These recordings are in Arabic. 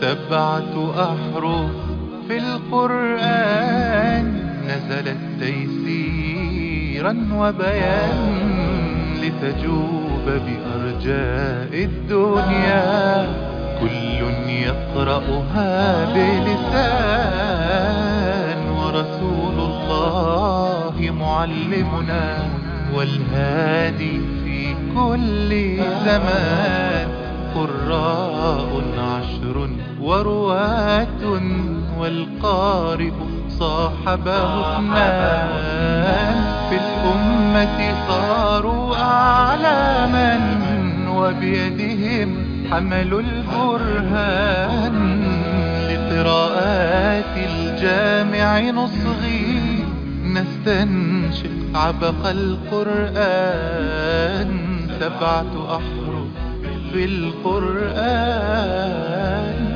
7 أحرف في القرآن نزلت تيسيرا وبيان لتجوب بأرجاء الدنيا، كل يقرأها بلسان، ورسول الله معلمنا والهادي في كل زمان. قراء 10 ورواة والقارئ صاحبه 2، في الأمة صاروا أعلاما وبيدهم حملوا البرهان. لقراءات الجامع نصغي نستنشق عبق القرآن، 7 أحرف في القرآن.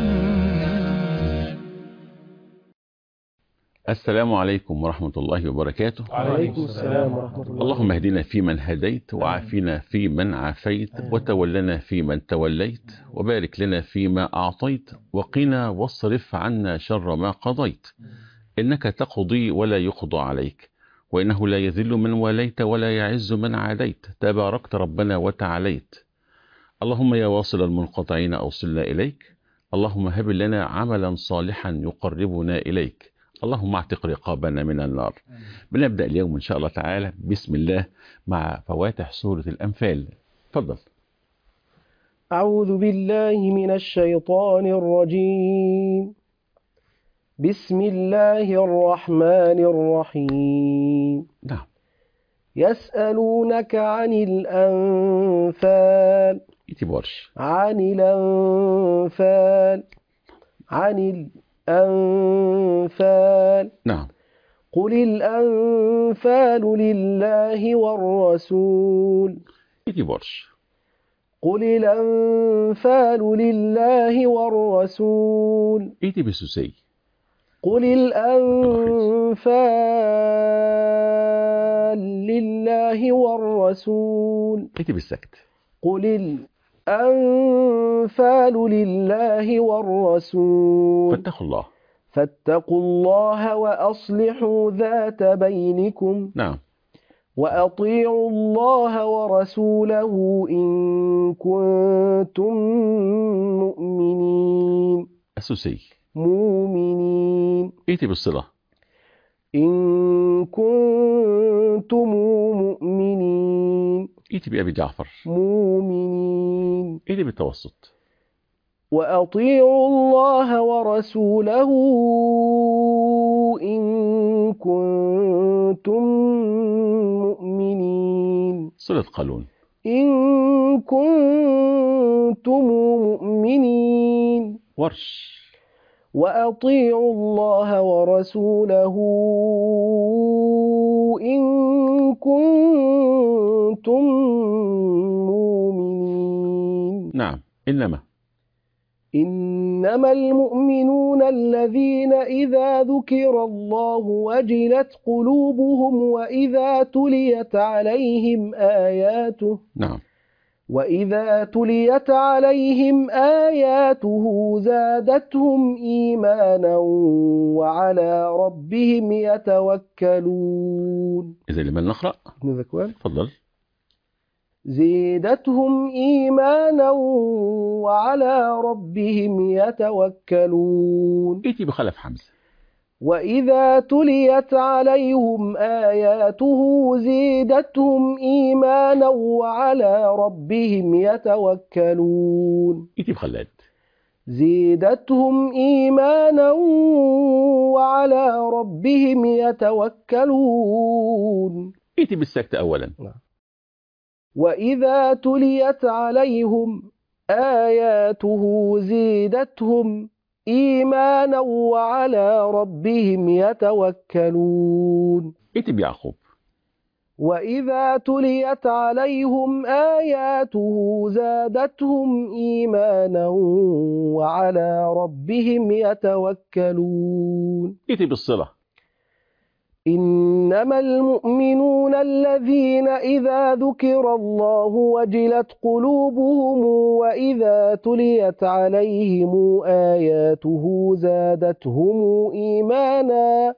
السلام عليكم ورحمة الله وبركاته. عليكم السلام ورحمة الله. اللهم اهدنا فيمن هديت، وعافنا فيمن عافيت، وتولنا فيمن توليت، وبارك لنا فيما أعطيت، وقنا واصرف عنا شر ما قضيت. إنك تقضي ولا يقضى عليك، وإنه لا يذل من واليت ولا يعز من عاديت، تباركت ربنا وتعاليت. اللهم يا واصل المنقطعين أوصلنا إليك، اللهم هب لنا عملا صالحا يقربنا إليك، اللهم اعتق رقابنا من النار. بنبدأ اليوم إن شاء الله تعالى بسم الله مع فواتح سورة الأنفال. تفضل. أعوذ بالله من الشيطان الرجيم. بسم الله الرحمن الرحيم. نعم. يسألونك عن الأنفال. إتبارش. عن الأنفال. عن الأنفال. نعم. قل الأنفال لله والرسول. إتبارش. قل الأنفال لله والرسول. إتبسوسي. قل الأنفال لله والرسول. إتبسكت. قل الأنفال لله والرسول. فاتقوا الله وأصلحوا ذات بينكم. نعم. وأطيعوا الله ورسوله إن كنتم مؤمنين. أسوسي. مؤمنين. إيتي بالصلة. إن كنتم مؤمنين. إيتي بأبي جعفر. مؤمنين. إيتي بالتوسط. وأطيعوا الله ورسوله إن كنتم مؤمنين. صلة قالون. إن كنتم مؤمنين. ورش. وأطيعوا الله ورسوله إن كنتم مؤمنين. نعم. إنما المؤمنون الذين إذا ذكر الله وجلت قلوبهم وإذا تليت عليهم آياته. نعم. وإذا تليت عليهم آياته زادتهم إيمانا وعلى ربهم يتوكلون. إذا لمن نقرأ؟ ابن ذكوان. تفضل. زيدتهم إيمانا وعلى ربهم يتوكلون. إيتي بخلف حمزة. وإذا تليت عليهم آياته زيدتهم إيمانا وعلى ربهم يتوكلون. إيتي بخلاد. زيدتهم إيمانا وعلى ربهم يتوكلون. إيتي بالسكت أولا. وإذا تليت عليهم آياته زيدتهم إيمانا وعلى ربهم يتوكلون. إيتي بيعقوب. وإذا تليت عليهم آياته زادتهم إيمانا وعلى ربهم يتوكلون. إيتي بالصلة. إنما المؤمنون الذين إذا ذكر الله وجلت قلوبهم وإذا تليت عليهم آياته زادتهم إيمانا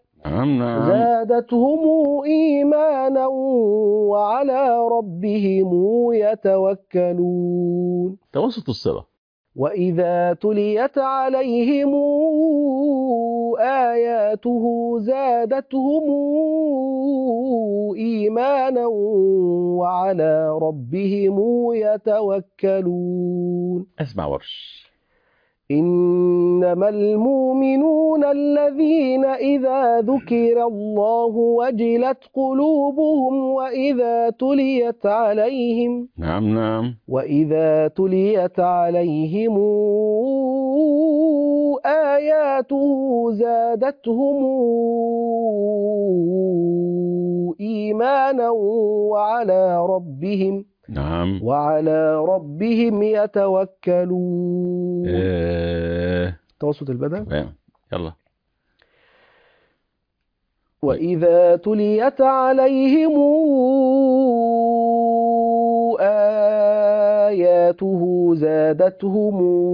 وعلى ربهم يتوكلون. توسط الصلة. وإذا تليت عليهم آياته زادتهم إيمانا وعلى ربهم يتوكلون. اسمع ورش. إنما المؤمنون الذين إذا ذكر الله وجلت قلوبهم وإذا تليت عليهم وإذا تليت عليهم آياته زادتهم إيمانا وعلى ربهم يتوكلون. توسط البدن. يلا. وإذا تليت عليهم آياته زادتهم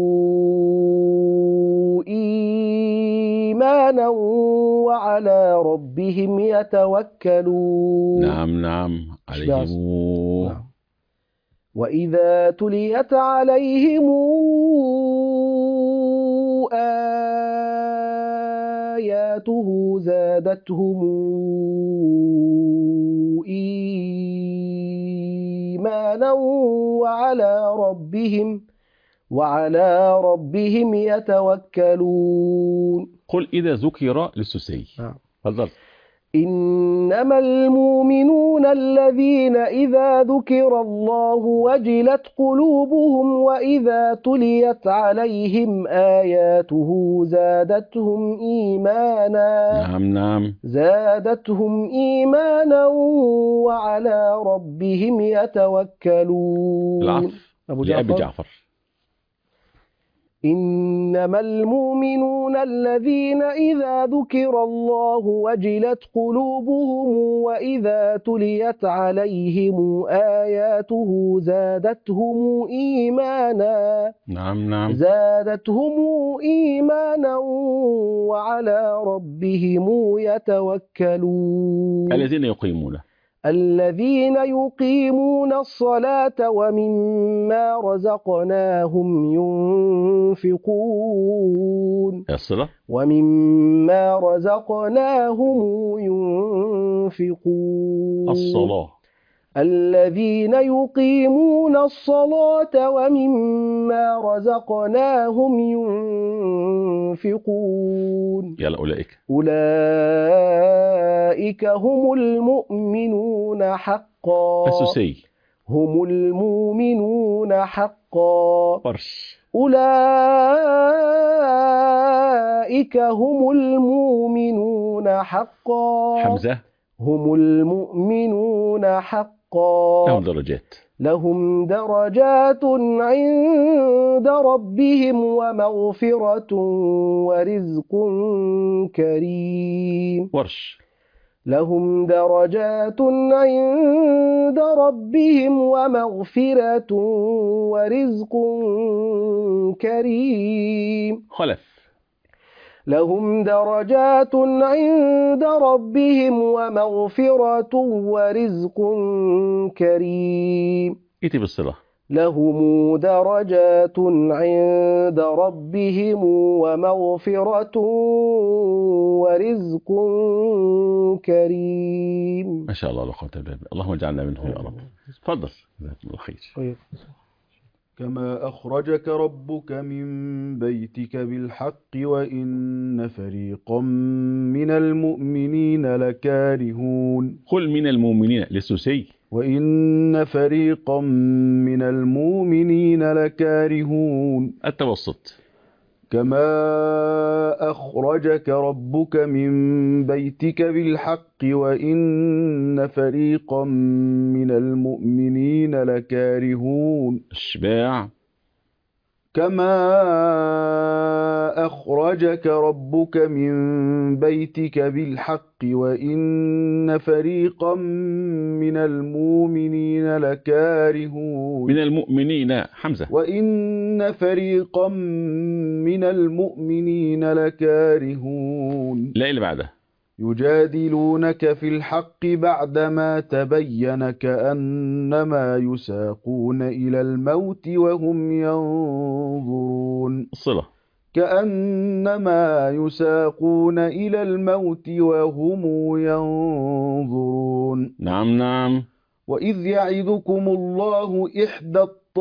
إيمانا وعلى ربهم يتوكلون. نعم عليهم. وإذا تليت عليهم آياته زادتهم إيمانا وعلى ربهم يتوكلون. قل إذا ذكر للسوسي. تفضل. إنما المؤمنون الذين إذا ذكر الله وجلت قلوبهم وإذا تليت عليهم آياته زادتهم إيمانا وعلى ربهم يتوكلون. لأبي جعفر. إنما المؤمنون الذين إذا ذكر الله وجلت قلوبهم وإذا تليت عليهم آياته زادتهم إيمانا وعلى ربهم يتوكلون. الذين يقيمون الصلاة ومما رزقناهم ينفقون. ومما رزقناهم ينفقون. الذين يقيمون الصلاة ومما رزقناهم ينفقون. أولئك هم المؤمنون حقا. هم المؤمنون حقا. أولئك هم المؤمنون حقا. هم المؤمنون حقا. لهم درجات عند ربهم ومغفرة ورزق كريم. لهم درجات عند ربهم ومغفرة ورزق كريم. لهم درجات عند ربهم ومغفرة ورزق كريم. لهم درجات عند ربهم ومغفرة ورزق كريم. ما شاء الله لا قوة إلا بالله. اللهم اجعلنا منه يا رب. تفضل. جزاكم الله خير. كما أخرجك ربك من بيتك بالحق وإن فريقا من المؤمنين لكارهون. قل من المؤمنين للسوسي. وإن فريقا من المؤمنين لكارهون. التوسط. كما أخرجك ربك من بيتك بالحق وإن فريقا من المؤمنين لكارهون. الشباع. كما أخرجك ربك من بيتك بالحق وإن فريقا من المؤمنين لكارهون من المؤمنين حمزة. وإن فريقا من المؤمنين لكارهون. لا اللي بعده. يجادلونك في الحق بعدما تبين كأنما يساقون إلى الموت وهم ينظرون. الصلة. كأنما يساقون إلى الموت وهم ينظرون. نعم نعم. وإذ يعدكم الله إحدى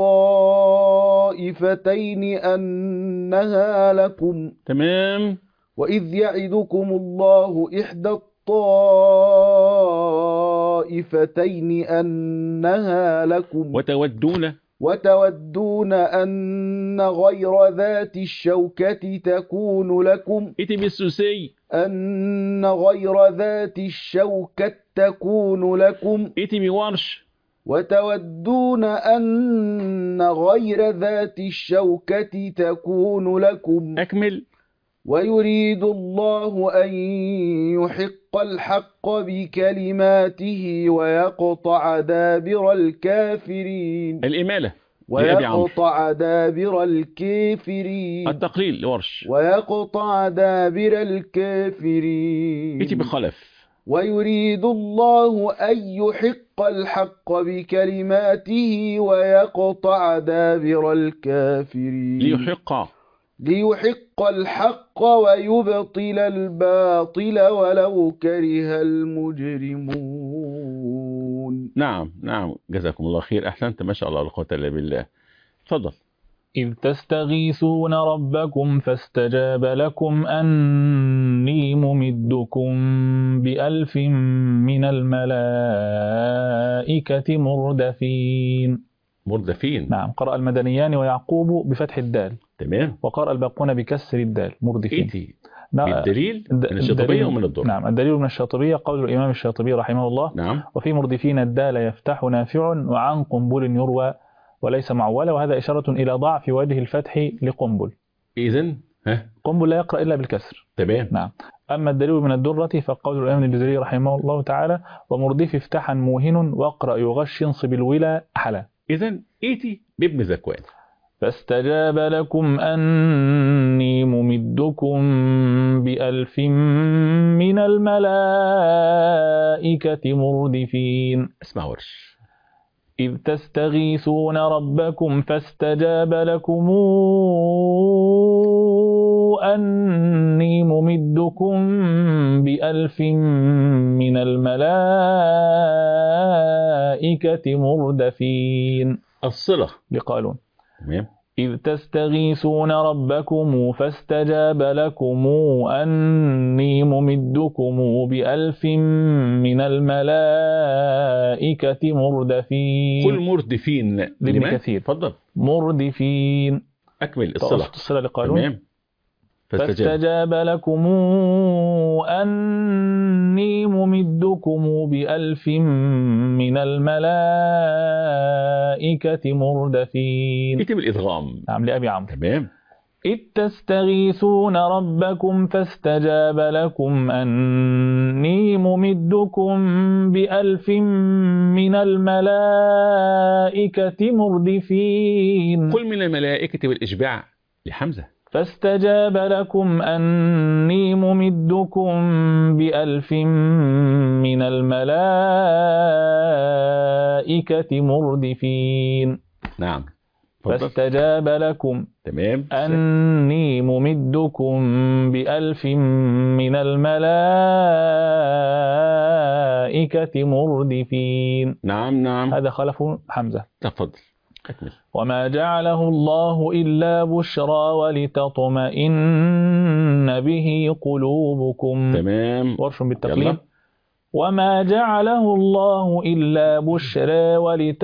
الطائفتين أنها لكم. تمام. وإذ يعدكم الله إحدى الطائفتين أنها لكم وتودون أن غير ذات الشوكة تكون لكم. إتي بالسوسي. أن غير ذات الشوكة تكون لكم. إتي بورش. وتودون أن غير ذات الشوكة تكون لكم. أكمل. ويريد الله أن يحق الحق بكلماته ويقطع دابر الكافرين. الإمالة. ويقطع دابر الكافرين. التقليل لورش. ويقطع دابر الكافرين. إتي بخلف. ويريد الله أن يحق الحق بكلماته ويقطع دابر الكافرين. ليحق الحق ويبطل الباطل ولو كره المجرمون. نعم نعم، جزاكم الله خير، أحسنت ما شاء الله لا قوة إلا بالله. تفضل. إذ تستغيثون ربكم فاستجاب لكم أني ممدكم ب1000 من الملائكة مردفين. نعم، قرأ المدنيان ويعقوب بفتح الدال. تمام. وقرأ الباقون بكسر الدال مردفين. إيتي بالدليل من الشاطبية ومن الدر. نعم، الدليل من الشاطبية قول الإمام الشاطبي رحمه الله. نعم. وفي مردفين الدال يفتح نافع وعن قنبل يروى وليس معولا، وهذا إشارة إلى ضعف وجه الفتح لقنبل. إذن قنبل لا يقرأ إلا بالكسر. تمام. نعم. أما الدليل من الدرة فقول الإمام الجزري رحمه الله تعالى ومردف افتحا موهن واقرأ يغش انصب الولا حلا. إذن إيتي بابن ذكوان. فاستجاب لكم أني ممدكم ب1000 من الملائكة مردفين. اسمع ورش. إذ تستغيثون ربكم فاستجاب لكم أني ممدكم ب1000 من الملائكة مردفين. الصلة لقالون. تمام. إذ تستغيثون ربكم فاستجاب لكم أني ممدكم ب1000 من الملائكة مردفين. كل مردفين لابن كثير. تفضل. مردفين. أكمل الصلة لقالون. تمام. فاستجاب لكم أني ممدكم ب1000 من الملائكة مردفين. اكتب الإدغام. نعم لأبي عمرو. تمام. إذ تستغيثون ربكم فاستجاب لكم أني ممدكم ب1000 من الملائكة مردفين. كل من الملائكة بالإشباع لحمزة. فاستجاب لكم أني ممدكم ب1000 من الملائكة مردفين. نعم. فاستجاب لكم تمام. أني ممدكم ب1000 من الملائكة مردفين. نعم نعم. هذا خلف حمزة. تفضل. أكمل. وما جعله الله إلا بشرى ولتطمئن به قلوبكم. تمام. ورش بالتقليد. وما جعله الله إلا بشرى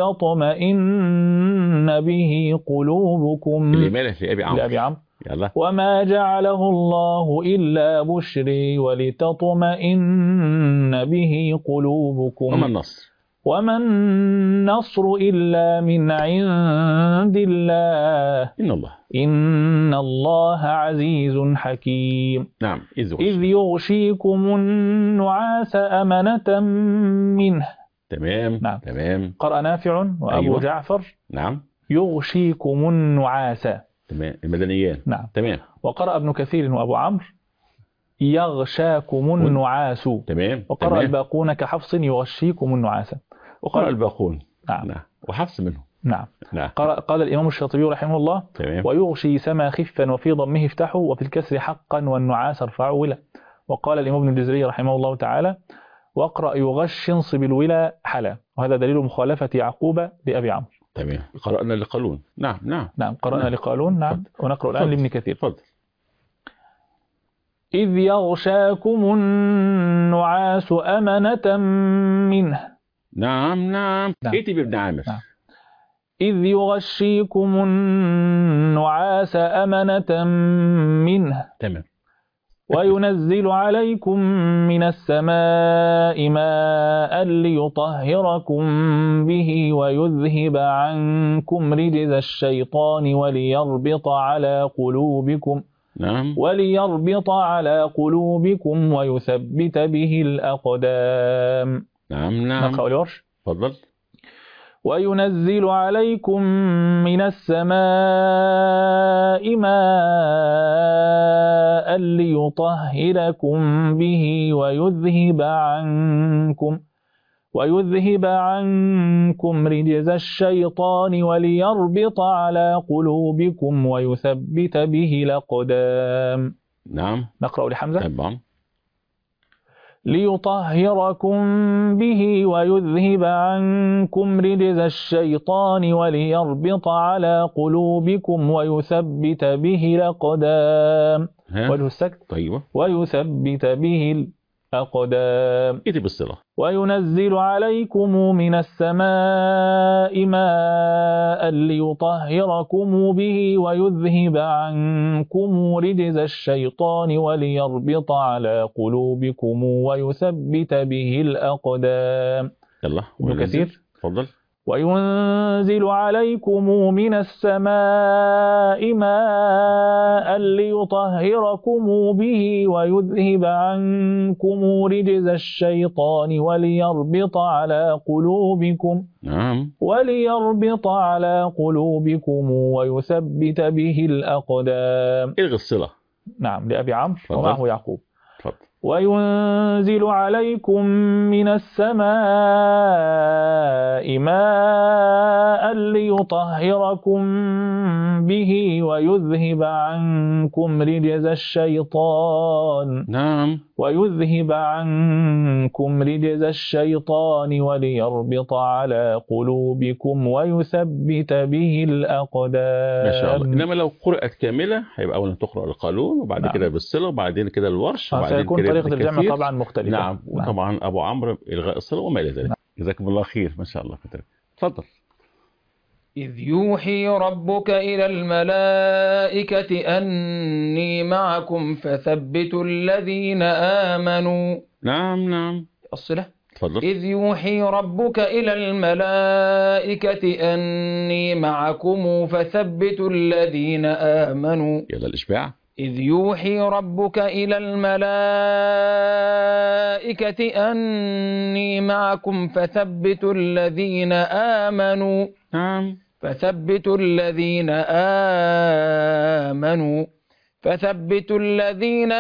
ولتطمئن به قلوبكم. الإمالة لأبي عمرو. يلا. وما جعله الله إلا بشرى ولتطمئن به قلوبكم. وما النصر؟ وما النصر إلا من عند الله إن الله عزيز حكيم. نعم. إذ يغشيكم النعاس أمنة منه. تمام. نعم. تمام. قرأ نافع وأبو جعفر. نعم. يغشيكم النعاس. تمام. المدنيان. نعم. تمام. وقرأ ابن كثير وأبو عمرو يغشاكم النعاس. تمام. وقرأ الباقون كحفص يغشيكم النعاس. وقرأ الباقون. نعم. وحفص منهم. نعم. نعم. قال الإمام الشاطبي رحمه الله تمام. ويغشي سما خفا وفي ضمه افتحوا وفي الكسر حقا والنعاس ارفعوا ولا. وقال الإمام ابن الجزري رحمه الله تعالى واقرأ يغش انصب الولا حلا، وهذا دليل مخالفة يعقوب لأبي عمرو. تمام. قرأنا لقالون. نعم. نعم. نعم. قرأنا لقالون. نعم. ونقرأ الآن لابن كثير. فضل. إذ يغشاكم النعاس أمنة منه. نعم. نعم. ائتي بابن عامر. نعم. إذ يغشيكم النعاس أمنة منه. تمام. وينزل عليكم من السماء ماء ليطهركم به ويذهب عنكم رجز الشيطان وليربط على قلوبكم. نعم. وليربط على قلوبكم ويثبت به الأقدام. نعم. نعم. نقرأ الورش. تفضل. وينزل عليكم من السماء ماء ليطهركم به ويذهب عنكم رجز الشيطان وليربط على قلوبكم ويثبت به الأقدام. نعم. نقرأ لحمزة. طبعا. ليطهركم به ويذهب عنكم رجز الشيطان وليربط على قلوبكم ويثبت به الأقدام. وله السكت. طيب. ويثبت به الأقدام. إذ بالصلة. وينزل عليكم من السماء ماء ليطهركم به ويذهب عنكم رجز الشيطان وليربط على قلوبكم ويثبت به الأقدام. يلا. ابن كثير. تفضل. وينزل عليكم من السماء ماء ليطهركم به ويذهب عنكم رجز الشيطان وليربط على قلوبكم. نعم. وليربط على قلوبكم ويثبت به الأقدام. إلغي الصلة. نعم. لأبي عمرو ومعه يعقوب. تفضل. وينزل عليكم من السماء ماء ليطهركم به ويذهب عنكم رجز الشيطان. نعم. ويذهب عنكم رجز الشيطان وليربط على قلوبكم ويثبت به الأقدام. ما شاء الله. إنما لو قرأت كاملة هيبقى أولا تقرأ القانون وبعد كده بالصلة وبعدين كده الورش وبعدين سيكون كده طريقة الجمع طبعا مختلفة. نعم. وطبعا أبو عمرو إلغاء الصلة وما إلى ذلك. جزاكم الله خير. ما شاء الله. تفضل. إذ يوحي ربك إلى الملائكة أني معكم فثبتوا الذين آمنوا. نعم. نعم. الصلة. تفضل. إذ يوحي ربك إلى الملائكة أني معكم فثبتوا الذين آمنوا. يلا الإشباع. إذ يوحي ربك إلى الملائكة أني معكم فثبتوا الذين آمنوا. نعم. فثبتوا الذين آمنوا. فثبتوا الذين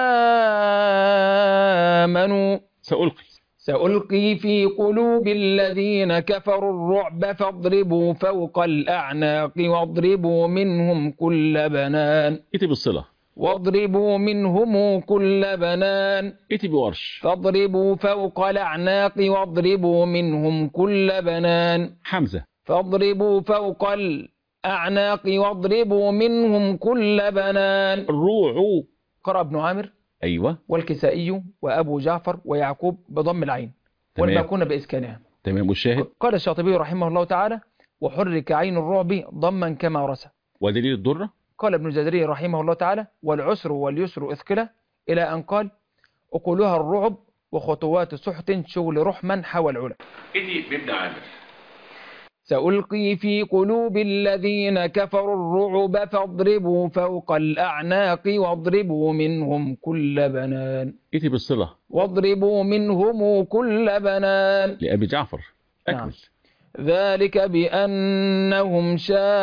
آمنوا. سألقي في قلوب الذين كفروا الرعب فاضربوا فوق الأعناق واضربوا منهم كل بنان. ائتي بالصلة. واضربوا منهم كل بنان. ائتي بورش. فاضربوا فوق الأعناق واضربوا منهم كل بنان. حمزة. فاضربوا فوق الأعناق واضربوا منهم كل بنان. الروع. قرأ ابن عامر. أيوة. والكسائي وأبو جعفر ويعقوب بضم العين والباقون بإسكانها. تمام. والشاهد. قال الشاطبي رحمه الله تعالى وحرك عين الرعب ضما كما رسى. ودليل الدرة. قال ابن الجزري رحمه الله تعالى والعسر واليسر إثقلة إلى أن قال أقولها الرعب وخطوات سحت شغل رحما حوى العلا. إيدي بابن عامر. سألقي في قلوب الذين كفروا الرعب فاضربوا فوق الأعناق واضربوا منهم كل بنان. إيدي بالصلة. واضربوا منهم كل بنان. لأبي جعفر. أكمل. نعم. ذلك بأنهم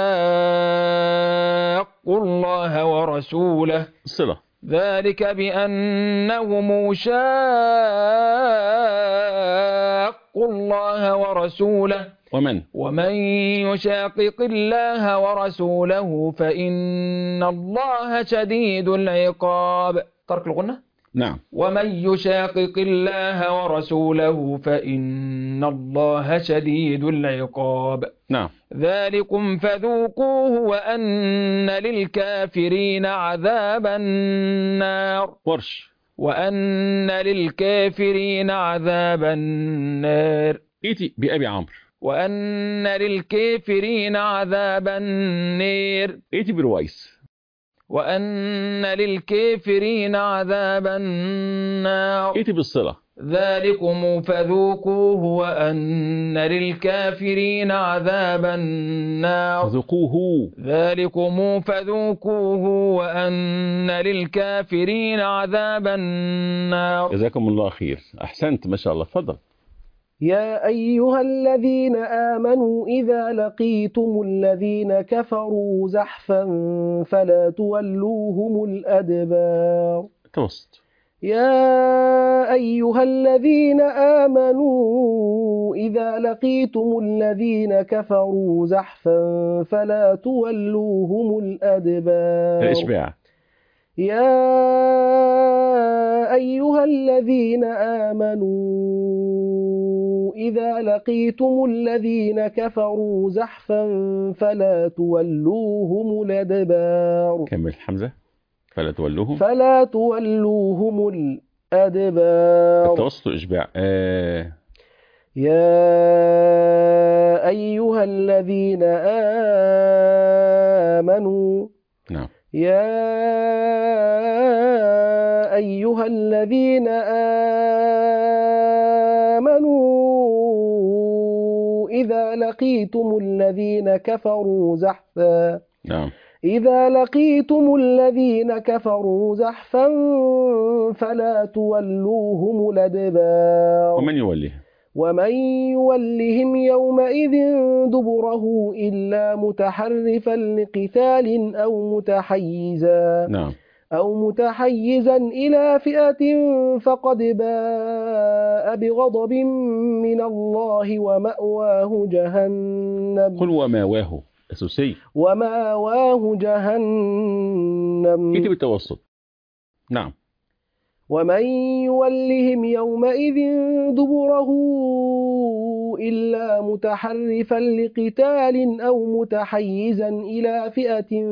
شاقوا الله ورسوله. الصلة. ذلك بأنهم شاقوا الله ورسوله ومن يشاقق الله ورسوله فإن الله شديد العقاب. ترك الغنة. نعم. ومن يشاقق الله ورسوله فإن الله شديد العقاب. نعم. ذلكم فذوقوه وأن للكافرين عذاب النار. ورش. وأن للكافرين عذاب النار. إيتي بأبي عمرو. وأن للكافرين عذاب النار. إيتي برويس. وأن للكافرين عذاب النار. إيتي بالصلة. ذلكم فذوقوه وأن للكافرين عذاب النار. فذوقوه. ذلكم فذوقوه وأن للكافرين عذاب النار. جزاكم الله خير. أحسنت ما شاء الله. فضل. يا أيها الذين آمنوا إذا لقيتم الذين كفروا زحفا فلا تولوهم الأدبار. توسط. يا أيها الذين آمنوا إذا لقيتم الذين كفروا زحفا فلا تولوهم الأدبار. الإشباع. يا أيها الذين آمنوا إذا لقيتم الذين كفروا زحفا فلا تولوهم الأدبار. كمل حمزة. فلا تولوهم الأدبار. التوسط إشباع. يا أيها الذين آمنوا. نعم. يا أيها الذين آمنوا إذا لقيتم الذين كفروا زحفا. نعم. إذا لقيتم الذين كفروا زحفا فلا تولوهم الأدبار. ومن يولهم يومئذ دبره إلا متحرفا لقتال أو متحيزا إلى فئة فقد باء بغضب من الله ومأواه جهنم. قل وماواه أساسي. وماواه جهنم. إيه بالتوسط. نعم. ومن يولهم يومئذ دبره إلا متحرفا لقتال أو متحيزا إلى فئة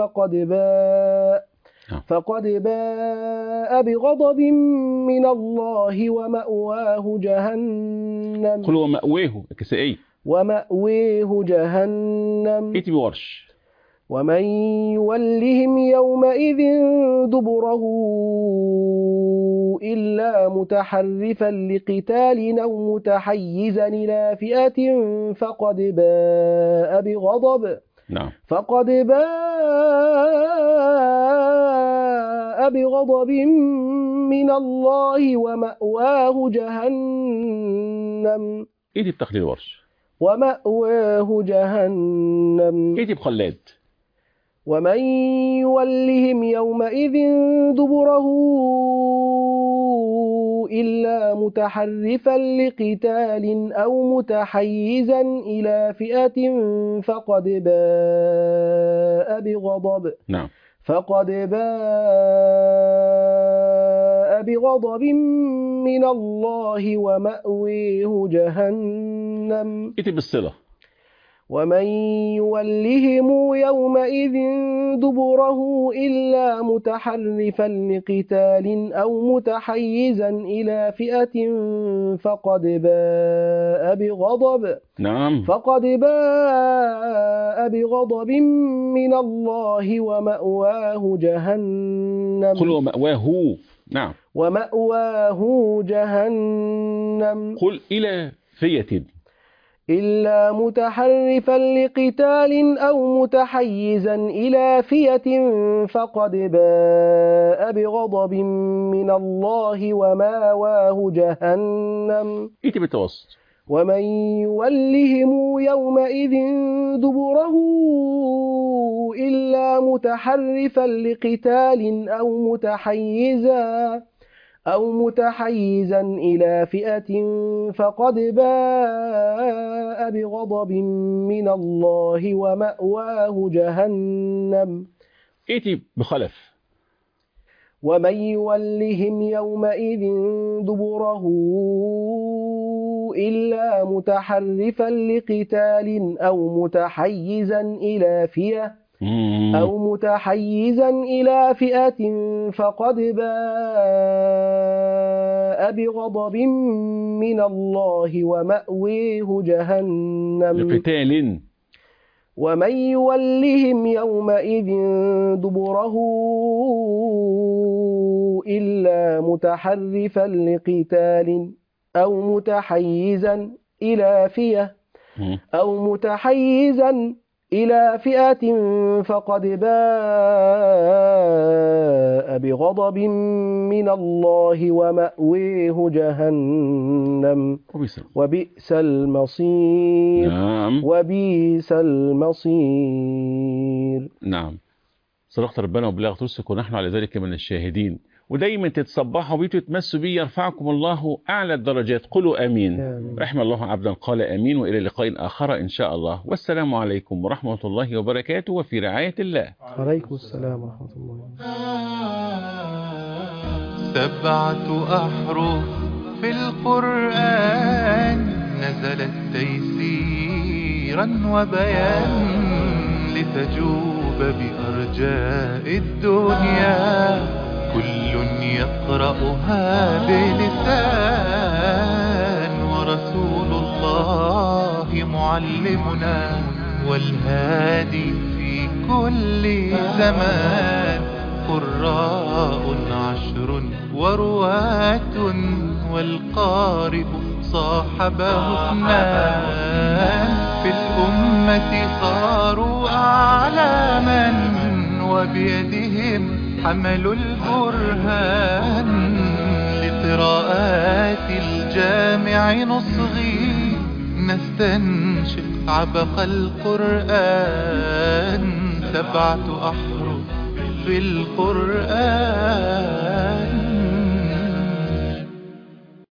فقد باء بغضب من الله ومأواه جهنم. قل ومأواه كسائي. ومأواه جهنم. إيه بورش. ومن يولهم يومئذ دبره إلا متحرفا لقتال أو متحيزا إلى فئة فقد باء بغضب من الله ومأواه جهنم. إيه بتقليل ورش. ومأواه جهنم. إيه بخلاد. ومن يولهم يومئذ دبره إلا متحرفا لقتال أو متحيزا إلى فئة فقد باء بغضب من الله ومأويه جهنم. إيه بالصلة. ومن يولهم يومئذ دبره إلا متحرفا لقتال أو متحيزا إلى فئة فقد باء بغضب من الله ومأواه جهنم. قل ومأواه. نعم. ومأواه جهنم. قل إلى فية إلا متحرفا لقتال أو متحيزا إلى فئة فقد باء بغضب من الله ومأواه جهنم. إيتي بالتوسط. ومن يولهم يومئذ دبره إلا متحرفا لقتال أو متحيزا إلى فئة فقد باء بغضب من الله ومأواه جهنم. إيتي بخلف. ومن يولهم يومئذ دبره إلا متحرفا لقتال أو متحيزا إلى فئة فقد باء بغضب من الله ومأويه جهنم. لقتال. ومن يولهم يومئذ دبره إلا متحرفا لقتال أو متحيزا إلى فئة فقد باء بغضب من الله ومأويه جهنم وبئس المصير. نعم. وبئس المصير. نعم. صدقت ربنا وبلغت رسلك ونحن على ذلك من الشاهدين. ودايما تتصبحوا بيتوا تمسوا بي يرفعكم الله أعلى الدرجات. قولوا آمين. رحم الله عبدا قال آمين. وإلى لقاء آخر إن شاء الله. والسلام عليكم ورحمة الله وبركاته وفي رعاية الله. عليكم السلام ورحمة الله. 7 أحرف في القرآن نزلت تيسيرا وبيان لتجوب بأرجاء الدنيا. كل يقرأها بلسان ورسول الله معلمنا والهادي في كل زمان. قراء 10 ورواة والقارئ صاحبه 2. في الأمة صاروا أعلاما وبيدهم حملوا البرهان. لقراءات الجامع نصغي نستنشق عبق القرآن. 7 أحرف في القرآن.